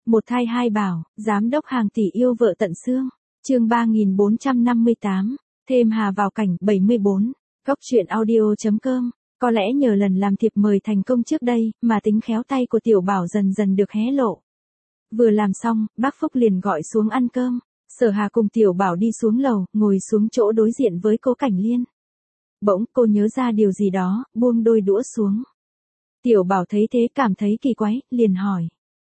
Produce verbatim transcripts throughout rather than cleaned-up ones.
Một thai hai bảo, giám đốc hàng tỷ yêu vợ tận xương. Chương ba nghìn bốn trăm năm mươi tám, thêm Hà vào cảnh bảy mươi bốn. Góc truyện audio chấm com. Có lẽ nhờ lần làm thiệp mời thành công trước đây, mà tính khéo tay của Tiểu Bảo dần dần được hé lộ. Vừa làm xong, bác Phúc liền gọi xuống ăn cơm. Sở Hà cùng Tiểu Bảo đi xuống lầu, ngồi xuống chỗ đối diện với Cố Cảnh Liên. Bỗng cô nhớ ra điều gì đó, buông đôi đũa xuống. Tiểu Bảo thấy thế cảm thấy kỳ quái, liền hỏi.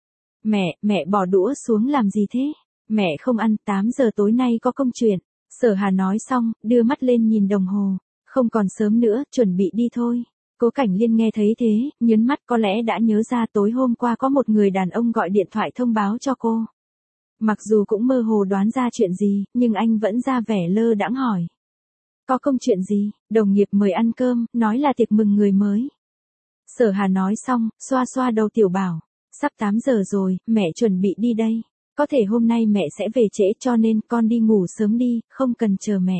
Mẹ, mẹ bỏ đũa xuống làm gì thế? Mẹ không ăn, tám giờ tối nay có công chuyện. Sở Hà nói xong, đưa mắt lên nhìn đồng hồ. Không còn sớm nữa, chuẩn bị đi thôi. Cố Cảnh Liên nghe thấy thế, nhớn mắt có lẽ đã nhớ ra tối hôm qua có một người đàn ông gọi điện thoại thông báo cho cô. Mặc dù cũng mơ hồ đoán ra chuyện gì, nhưng anh vẫn ra vẻ lơ đãng hỏi. Có công chuyện gì? Đồng nghiệp mời ăn cơm, nói là tiệc mừng người mới. Sở Hà nói xong, xoa xoa đầu Tiểu Bảo. Sắp tám giờ rồi, mẹ chuẩn bị đi đây. Có thể hôm nay mẹ sẽ về trễ cho nên con đi ngủ sớm đi, không cần chờ mẹ.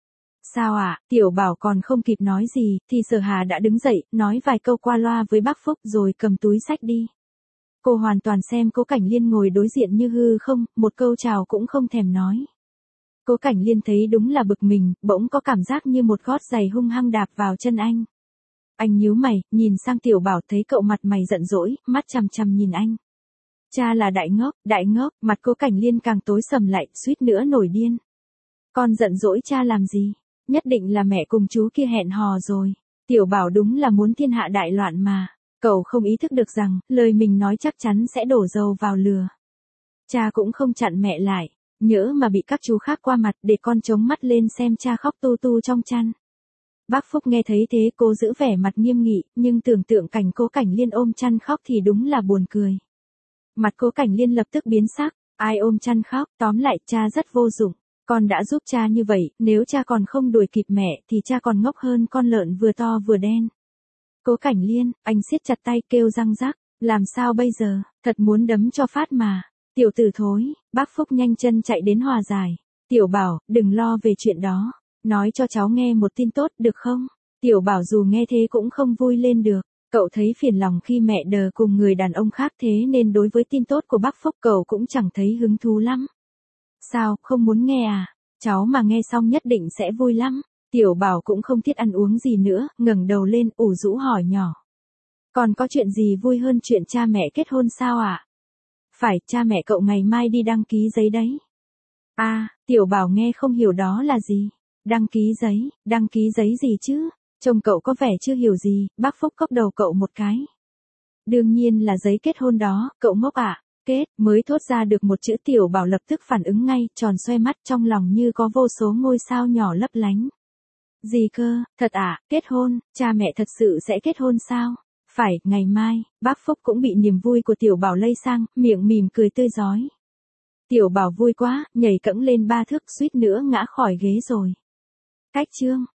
Sao ạ? À? Tiểu Bảo còn không kịp nói gì, thì Sở Hà đã đứng dậy, nói vài câu qua loa với bác Phúc rồi cầm túi xách đi. Cô hoàn toàn xem Cố Cảnh Liên ngồi đối diện như hư không, một câu chào cũng không thèm nói. Cố Cảnh Liên thấy đúng là bực mình, bỗng có cảm giác như một gót giày hung hăng đạp vào chân anh. Anh nhíu mày, nhìn sang Tiểu Bảo thấy cậu mặt mày giận dỗi, mắt chằm chằm nhìn anh. Cha là đại ngốc, đại ngốc, mặt Cố Cảnh Liên càng tối sầm lại, suýt nữa nổi điên. Con giận dỗi cha làm gì? Nhất định là mẹ cùng chú kia hẹn hò rồi. Tiểu Bảo đúng là muốn thiên hạ đại loạn mà. Cậu không ý thức được rằng, lời mình nói chắc chắn sẽ đổ dầu vào lửa. Cha cũng không chặn mẹ lại, nhỡ mà bị các chú khác qua mặt để con chống mắt lên xem cha khóc tu tu trong chăn. Bác Phúc nghe thấy thế cố giữ vẻ mặt nghiêm nghị, nhưng tưởng tượng cảnh Cố Cảnh Liên ôm chăn khóc thì đúng là buồn cười. Mặt Cố Cảnh Liên lập tức biến sắc, ai ôm chăn khóc, tóm lại cha rất vô dụng. Con đã giúp cha như vậy, nếu cha còn không đuổi kịp mẹ thì cha còn ngốc hơn con lợn vừa to vừa đen. Cố Cảnh Liên, anh siết chặt tay kêu răng rắc, làm sao bây giờ, thật muốn đấm cho phát mà. Tiểu tử thối, bác Phúc nhanh chân chạy đến hòa giải. Tiểu Bảo, đừng lo về chuyện đó, nói cho cháu nghe một tin tốt được không? Tiểu Bảo dù nghe thế cũng không vui lên được, cậu thấy phiền lòng khi mẹ đờ cùng người đàn ông khác thế nên đối với tin tốt của bác Phúc cậu cũng chẳng thấy hứng thú lắm. Sao, không muốn nghe à? Cháu mà nghe xong nhất định sẽ vui lắm. Tiểu Bảo cũng không thiết ăn uống gì nữa, ngẩng đầu lên, ủ rũ hỏi nhỏ. Còn có chuyện gì vui hơn chuyện cha mẹ kết hôn sao ạ? À? Phải, cha mẹ cậu ngày mai đi đăng ký giấy đấy. À, Tiểu Bảo nghe không hiểu đó là gì. Đăng ký giấy, đăng ký giấy gì chứ? Trông cậu có vẻ chưa hiểu gì, bác Phúc cốc đầu cậu một cái. Đương nhiên là giấy kết hôn đó, cậu ngốc ạ. À? Kết, mới thốt ra được một chữ Tiểu Bảo lập tức phản ứng ngay, tròn xoay mắt trong lòng như có vô số ngôi sao nhỏ lấp lánh. Gì cơ, thật à, kết hôn, cha mẹ thật sự sẽ kết hôn sao? Phải, ngày mai, bác Phúc cũng bị niềm vui của Tiểu Bảo lây sang, miệng mỉm cười tươi rói. Tiểu Bảo vui quá, nhảy cẫng lên ba thước suýt nữa ngã khỏi ghế rồi. Cách chương.